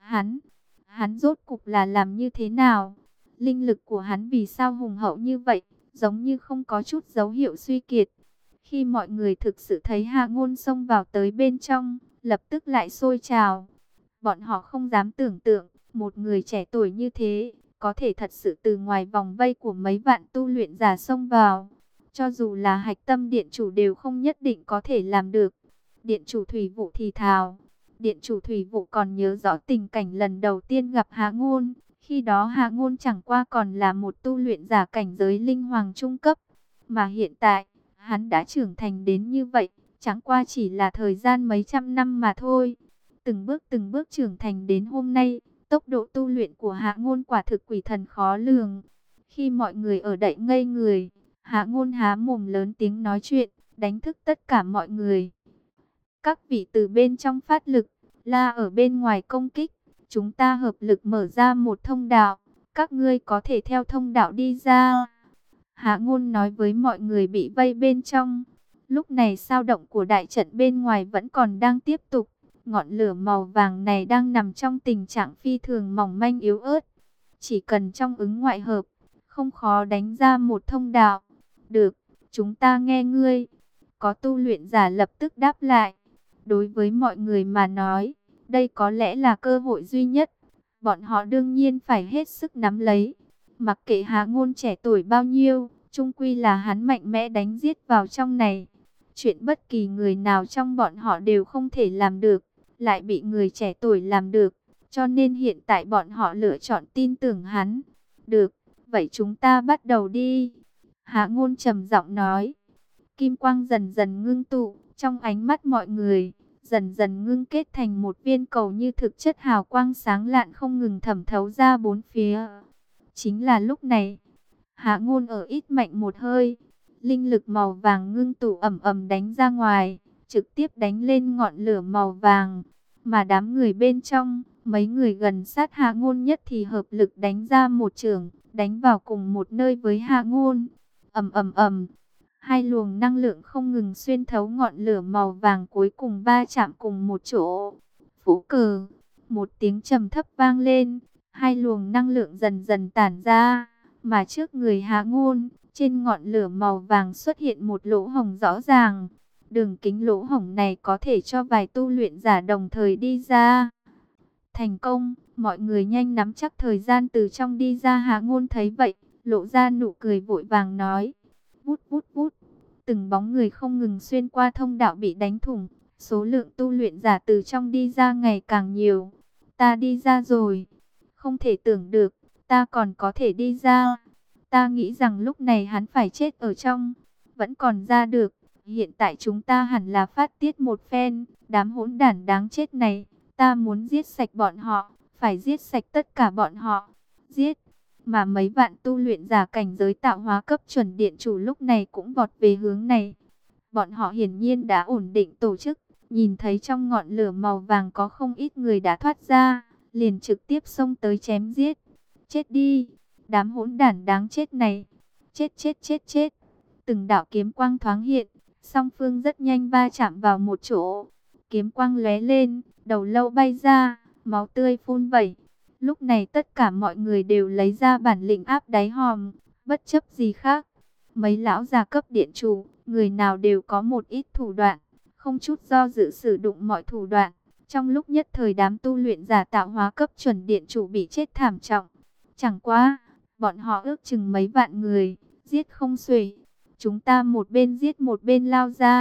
Hắn rốt cục là làm như thế nào? Linh lực của hắn vì sao hùng hậu như vậy, giống như không có chút dấu hiệu suy kiệt. Khi mọi người thực sự thấy Hạ Ngôn xông vào tới bên trong, lập tức lại sôi trào. Bọn họ không dám tưởng tượng, một người trẻ tuổi như thế, có thể thật sự từ ngoài vòng vây của mấy vạn tu luyện giả xông vào. Cho dù là Hạch Tâm Điện chủ đều không nhất định có thể làm được. Điện chủ Thủy Vụ thì thào. Điện chủ Thủy Vụ còn nhớ rõ tình cảnh lần đầu tiên gặp Hạ Ngôn. Khi đó Hạ Ngôn chẳng qua còn là một tu luyện giả cảnh giới linh hoàng trung cấp. Mà hiện tại, hắn đã trưởng thành đến như vậy, chẳng qua chỉ là thời gian mấy trăm năm mà thôi. Từng bước trưởng thành đến hôm nay, tốc độ tu luyện của Hạ Ngôn quả thực quỷ thần khó lường. Khi mọi người ở đậy ngây người, Hạ Ngôn há mồm lớn tiếng nói chuyện, đánh thức tất cả mọi người. Các vị từ bên trong phát lực, la ở bên ngoài công kích, chúng ta hợp lực mở ra một thông đạo, các ngươi có thể theo thông đạo đi ra. Hạ Ngôn nói với mọi người bị vây bên trong. Lúc này sao động của đại trận bên ngoài vẫn còn đang tiếp tục. Ngọn lửa màu vàng này đang nằm trong tình trạng phi thường mỏng manh yếu ớt. Chỉ cần trong ứng ngoại hợp, không khó đánh ra một thông đạo. Được, chúng ta nghe ngươi. Có tu luyện giả lập tức đáp lại. Đối với mọi người mà nói, đây có lẽ là cơ hội duy nhất. Bọn họ đương nhiên phải hết sức nắm lấy. Mặc kệ Hạ Ngôn trẻ tuổi bao nhiêu, chung quy là hắn mạnh mẽ đánh giết vào trong này. Chuyện bất kỳ người nào trong bọn họ đều không thể làm được, lại bị người trẻ tuổi làm được. Cho nên hiện tại bọn họ lựa chọn tin tưởng hắn. Được, vậy chúng ta bắt đầu đi. Hạ Ngôn trầm giọng nói. Kim quang dần dần ngưng tụ, trong ánh mắt mọi người, dần dần ngưng kết thành một viên cầu như thực chất hào quang sáng lạn không ngừng thẩm thấu ra bốn phía. Chính là lúc này, Hạ Ngôn ở ít mạnh một hơi, linh lực màu vàng ngưng tụ ầm ầm đánh ra ngoài, trực tiếp đánh lên ngọn lửa màu vàng. Mà đám người bên trong, mấy người gần sát Hạ Ngôn nhất thì hợp lực đánh ra một chưởng, đánh vào cùng một nơi với Hạ Ngôn. Ầm ầm ầm, hai luồng năng lượng không ngừng xuyên thấu ngọn lửa màu vàng cuối cùng va chạm cùng một chỗ. Phú cờ, một tiếng trầm thấp vang lên, hai luồng năng lượng dần dần tản ra, mà trước người Hạ Ngôn, trên ngọn lửa màu vàng xuất hiện một lỗ hổng rõ ràng. Đường kính lỗ hổng này có thể cho vài tu luyện giả đồng thời đi ra. Thành công, mọi người nhanh nắm chắc thời gian từ trong đi ra. Hạ Ngôn thấy vậy, lộ ra nụ cười vội vàng nói. Vút vút vút, từng bóng người không ngừng xuyên qua thông đạo bị đánh thủng. Số lượng tu luyện giả từ trong đi ra ngày càng nhiều. Ta đi ra rồi. Không thể tưởng được, ta còn có thể đi ra. Ta nghĩ rằng lúc này hắn phải chết ở trong. Vẫn còn ra được. Hiện tại chúng ta hẳn là phát tiết một phen. Đám hỗn đản đáng chết này. Ta muốn giết sạch bọn họ. Phải giết sạch tất cả bọn họ. Giết. Mà mấy vạn tu luyện giả cảnh giới tạo hóa cấp chuẩn điện chủ lúc này cũng vọt về hướng này. Bọn họ hiển nhiên đã ổn định tổ chức. Nhìn thấy trong ngọn lửa màu vàng có không ít người đã thoát ra. Liền trực tiếp xông tới chém giết. Chết đi. Đám hỗn đản đáng chết này. Chết chết chết chết. Từng đạo kiếm quang thoáng hiện. Song phương rất nhanh va chạm vào một chỗ. Kiếm quang lóe lên. Đầu lâu bay ra. Máu tươi phun vẩy. Lúc này tất cả mọi người đều lấy ra bản lĩnh áp đáy hòm. Bất chấp gì khác. Mấy lão già cấp điện chủ. Người nào đều có một ít thủ đoạn. Không chút do dự sử dụng mọi thủ đoạn. Trong lúc nhất thời đám tu luyện giả tạo hóa cấp chuẩn điện chủ bị chết thảm trọng. Chẳng quá, bọn họ ước chừng mấy vạn người, giết không xuể. Chúng ta một bên giết một bên lao ra,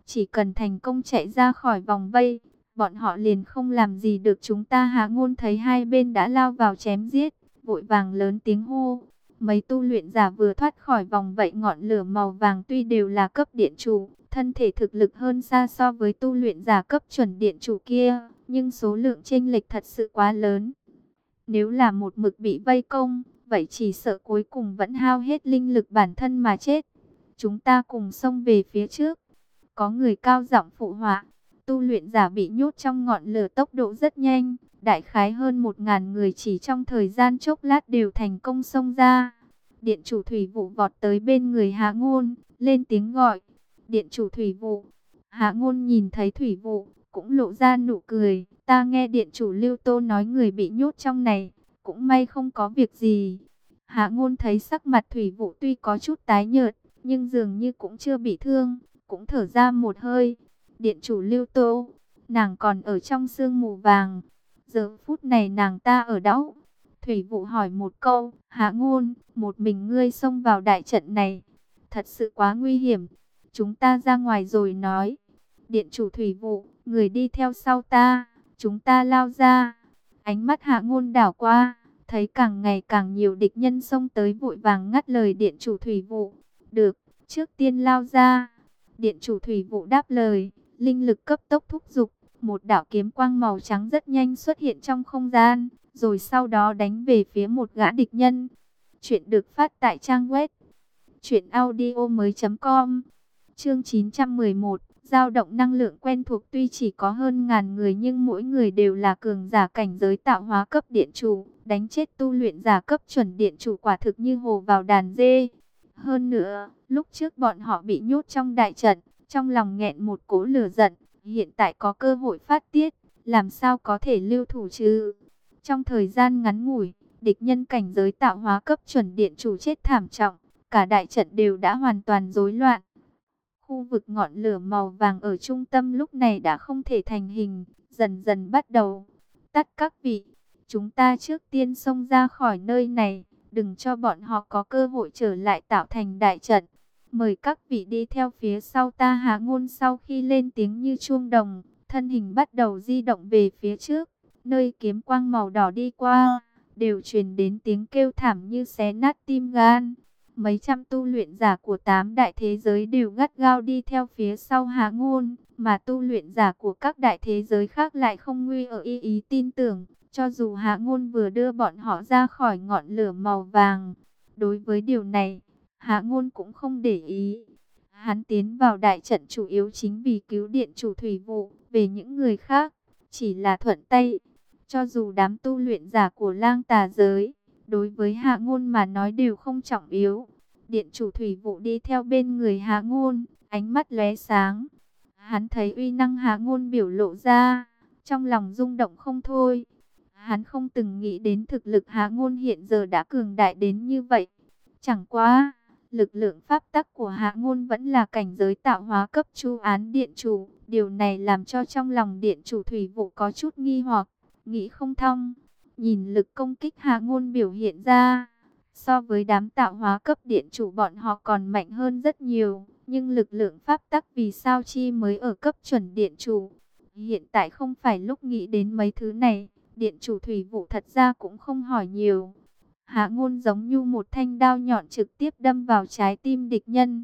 Chỉ cần thành công chạy ra khỏi vòng vây, bọn họ liền không làm gì được chúng ta. Hạ Ngôn thấy hai bên đã lao vào chém giết, vội vàng lớn tiếng hô. Mấy tu luyện giả vừa thoát khỏi vòng vây ngọn lửa màu vàng tuy đều là cấp điện chủ, thân thể thực lực hơn xa so với tu luyện giả cấp chuẩn điện chủ kia, nhưng số lượng chênh lệch thật sự quá lớn. Nếu là một mực bị vây công, vậy chỉ sợ cuối cùng vẫn hao hết linh lực bản thân mà chết. Chúng ta cùng xông về phía trước. Có người cao giọng phụ họa. Tu luyện giả bị nhốt trong ngọn lửa tốc độ rất nhanh. Đại khái hơn 1000 người chỉ trong thời gian chốc lát đều thành công xông ra. Điện chủ Thủy Vụ vọt tới bên người Hạ Ngôn, lên tiếng gọi. Điện chủ Thủy Vụ. Hạ Ngôn nhìn thấy Thủy Vụ, cũng lộ ra nụ cười. Ta nghe điện chủ Lưu Tô nói người bị nhốt trong này, cũng may không có việc gì. Hạ Ngôn thấy sắc mặt Thủy Vụ tuy có chút tái nhợt, nhưng dường như cũng chưa bị thương, cũng thở ra một hơi. Điện chủ Lưu Tô, nàng còn ở trong sương mù vàng. Giờ phút này nàng ta ở đâu? Thủy Vụ hỏi một câu. Hạ Ngôn, một mình ngươi xông vào đại trận này, thật sự quá nguy hiểm. Chúng ta ra ngoài rồi nói. Điện chủ Thủy Vụ, người đi theo sau ta. Chúng ta lao ra. Ánh mắt Hạ Ngôn đảo qua, thấy càng ngày càng nhiều địch nhân xông tới, vội vàng ngắt lời điện chủ Thủy Vụ. Được, trước tiên lao ra. Điện chủ Thủy Vụ đáp lời, linh lực cấp tốc thúc giục, một đạo kiếm quang màu trắng rất nhanh xuất hiện trong không gian, rồi sau đó đánh về phía một gã địch nhân. Chuyện được phát tại trang web truyệnaudiomoi.com. Chương 911, dao động năng lượng quen thuộc. Tuy chỉ có hơn 1000 người nhưng mỗi người đều là cường giả cảnh giới tạo hóa cấp điện chủ, đánh chết tu luyện giả cấp chuẩn điện chủ quả thực như hồ vào đàn dê. Hơn nữa, lúc trước bọn họ bị nhốt trong đại trận, trong lòng nghẹn một cỗ lửa giận, hiện tại có cơ hội phát tiết, làm sao có thể lưu thủ chứ? Trong thời gian ngắn ngủi, địch nhân cảnh giới tạo hóa cấp chuẩn điện chủ chết thảm trọng, cả đại trận đều đã hoàn toàn rối loạn. Khu vực ngọn lửa màu vàng ở trung tâm lúc này đã không thể thành hình, dần dần bắt đầu tắt. Các vị, chúng ta trước tiên xông ra khỏi nơi này, đừng cho bọn họ có cơ hội trở lại tạo thành đại trận. Mời các vị đi theo phía sau ta. Hạ Ngôn sau khi lên tiếng như chuông đồng, thân hình bắt đầu di động về phía trước, nơi kiếm quang màu đỏ đi qua, đều truyền đến tiếng kêu thảm như xé nát tim gan. Mấy trăm tu luyện giả của 8 đại thế giới đều gắt gao đi theo phía sau Hạ Ngôn, mà tu luyện giả của các đại thế giới khác lại không nguy ở ý tin tưởng, cho dù Hạ Ngôn vừa đưa bọn họ ra khỏi ngọn lửa màu vàng. Đối với điều này, Hạ Ngôn cũng không để ý. Hắn tiến vào đại trận chủ yếu chính vì cứu điện chủ Thủy Vụ, về những người khác, chỉ là thuận tay. Cho dù đám tu luyện giả của Lang Tà giới, đối với Hạ Ngôn mà nói đều không trọng yếu. Điện chủ Thủy Vụ đi theo bên người Hạ Ngôn, ánh mắt lóe sáng. Hắn thấy uy năng Hạ Ngôn biểu lộ ra, trong lòng rung động không thôi. Hắn không từng nghĩ đến thực lực Hạ Ngôn hiện giờ đã cường đại đến như vậy. Chẳng qua, lực lượng pháp tắc của Hạ Ngôn vẫn là cảnh giới tạo hóa cấp chu án điện chủ. Điều này làm cho trong lòng điện chủ Thủy Vụ có chút nghi hoặc, nghĩ không thông. Nhìn lực công kích Hạ Ngôn biểu hiện ra, so với đám tạo hóa cấp điện chủ bọn họ còn mạnh hơn rất nhiều. Nhưng lực lượng pháp tắc vì sao chi mới ở cấp chuẩn điện chủ? Hiện tại không phải lúc nghĩ đến mấy thứ này. Điện chủ Thủy Vụ thật ra cũng không hỏi nhiều. Hạ Ngôn giống như một thanh đao nhọn trực tiếp đâm vào trái tim địch nhân.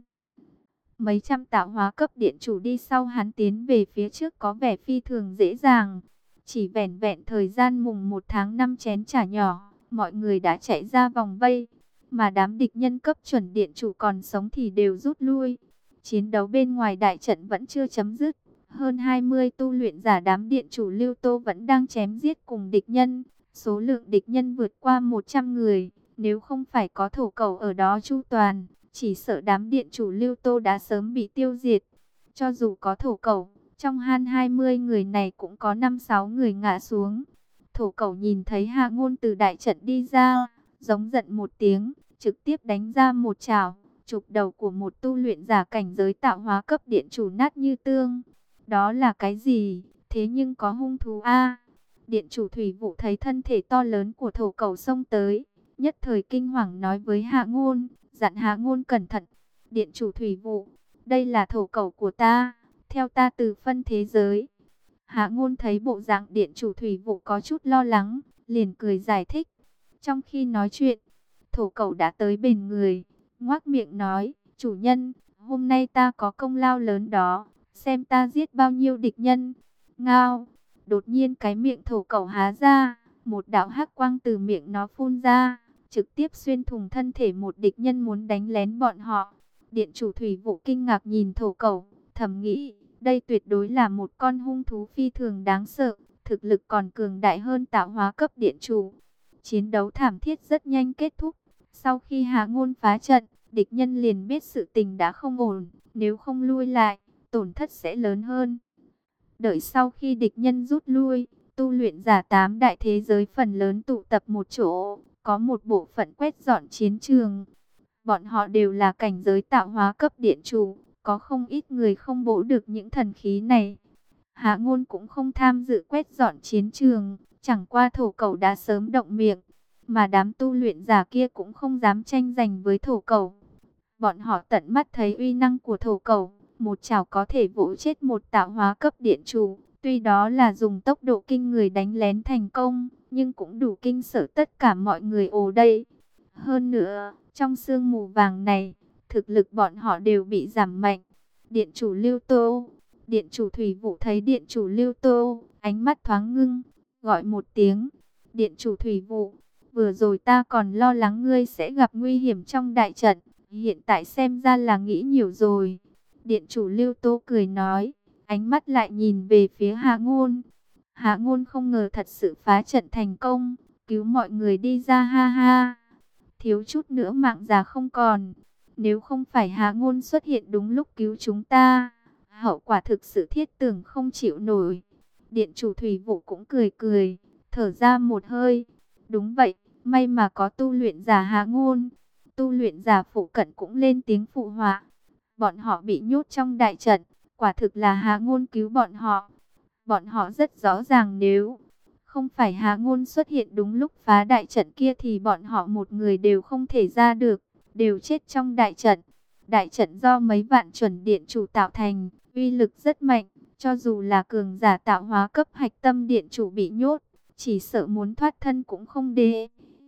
Mấy trăm tạo hóa cấp điện chủ đi sau hắn tiến về phía trước có vẻ phi thường dễ dàng. Chỉ vẻn vẹn thời gian mùng 1 tháng 5 chén trà nhỏ, mọi người đã chạy ra vòng vây. Mà đám địch nhân cấp chuẩn điện chủ còn sống thì đều rút lui. Chiến đấu bên ngoài đại trận vẫn chưa chấm dứt. Hơn 20 tu luyện giả đám điện chủ Lưu Tô vẫn đang chém giết cùng địch nhân. Số lượng địch nhân vượt qua 100 người. Nếu không phải có thổ cầu ở đó chu toàn, chỉ sợ đám điện chủ Lưu Tô đã sớm bị tiêu diệt. Cho dù có thổ cầu, trong 20 người này cũng có 5-6 người ngã xuống. Thổ cầu nhìn thấy Hạ Ngôn từ đại trận đi ra, giống giận một tiếng, trực tiếp đánh ra một chảo, chụp đầu của một tu luyện giả cảnh giới tạo hóa cấp điện chủ nát như tương. Đó là cái gì? Thế nhưng có hung thú a. Điện chủ Thủy Vụ thấy thân thể to lớn của thổ cầu xông tới, nhất thời kinh hoàng nói với Hạ Ngôn, dặn Hạ Ngôn cẩn thận. Điện chủ Thủy Vụ, đây là thổ cầu của ta, theo ta từ phân thế giới. Hạ Ngôn thấy bộ dạng điện chủ thủy vụ có chút lo lắng, liền cười giải thích. Trong khi nói chuyện, thổ cẩu đã tới bên người, ngoác miệng nói, chủ nhân, hôm nay ta có công lao lớn đó, xem ta giết bao nhiêu địch nhân. Ngao, đột nhiên cái miệng thổ cẩu há ra, một đạo hắc quang từ miệng nó phun ra, trực tiếp xuyên thủng thân thể một địch nhân muốn đánh lén bọn họ. Điện chủ thủy vụ kinh ngạc nhìn thổ cẩu, thầm nghĩ, đây tuyệt đối là một con hung thú phi thường đáng sợ, thực lực còn cường đại hơn tạo hóa cấp điện chủ. Chiến đấu thảm thiết rất nhanh kết thúc. Sau khi Hạ Ngôn phá trận, địch nhân liền biết sự tình đã không ổn, nếu không lui lại, tổn thất sẽ lớn hơn. Đợi sau khi địch nhân rút lui, tu luyện giả 8 đại thế giới phần lớn tụ tập một chỗ, có một bộ phận quét dọn chiến trường. Bọn họ đều là cảnh giới tạo hóa cấp điện chủ, có không ít người không bổ được những thần khí này. Hạ Ngôn cũng không tham dự quét dọn chiến trường, chẳng qua thổ cẩu đã sớm động miệng, mà đám tu luyện giả kia cũng không dám tranh giành với thổ cẩu. Bọn họ tận mắt thấy uy năng của thổ cẩu, một chảo có thể vỗ chết một tạo hóa cấp điện chủ, tuy đó là dùng tốc độ kinh người đánh lén thành công, nhưng cũng đủ kinh sợ tất cả mọi người ồ đây. Hơn nữa, trong sương mù vàng này, thực lực bọn họ đều bị giảm mạnh. Điện chủ Lưu Tô, điện chủ Thủy Vụ thấy điện chủ Lưu Tô, ánh mắt thoáng ngưng, gọi một tiếng. Điện chủ Thủy Vụ, vừa rồi ta còn lo lắng ngươi sẽ gặp nguy hiểm trong đại trận, hiện tại xem ra là nghĩ nhiều rồi. Điện chủ Lưu Tô cười nói, ánh mắt lại nhìn về phía Hạ Ngôn. Hạ Ngôn không ngờ thật sự phá trận thành công, cứu mọi người đi ra, ha ha. Thiếu chút nữa mạng già không còn. Nếu không phải Hạ Ngôn xuất hiện đúng lúc cứu chúng ta, hậu quả thực sự thiết tưởng không chịu nổi. Điện chủ Thủy Vụ cũng cười cười, thở ra một hơi. Đúng vậy, may mà có tu luyện giả Hạ Ngôn. Tu luyện giả phụ cận cũng lên tiếng phụ họa. Bọn họ bị nhốt trong đại trận, quả thực là Hạ Ngôn cứu bọn họ. Bọn họ rất rõ ràng nếu không phải Hạ Ngôn xuất hiện đúng lúc phá đại trận kia thì bọn họ một người đều không thể ra được, đều chết trong đại trận. Đại trận do mấy vạn chuẩn điện chủ tạo thành, uy lực rất mạnh, cho dù là cường giả tạo hóa cấp hạch tâm điện chủ bị nhốt, chỉ sợ muốn thoát thân cũng không đế.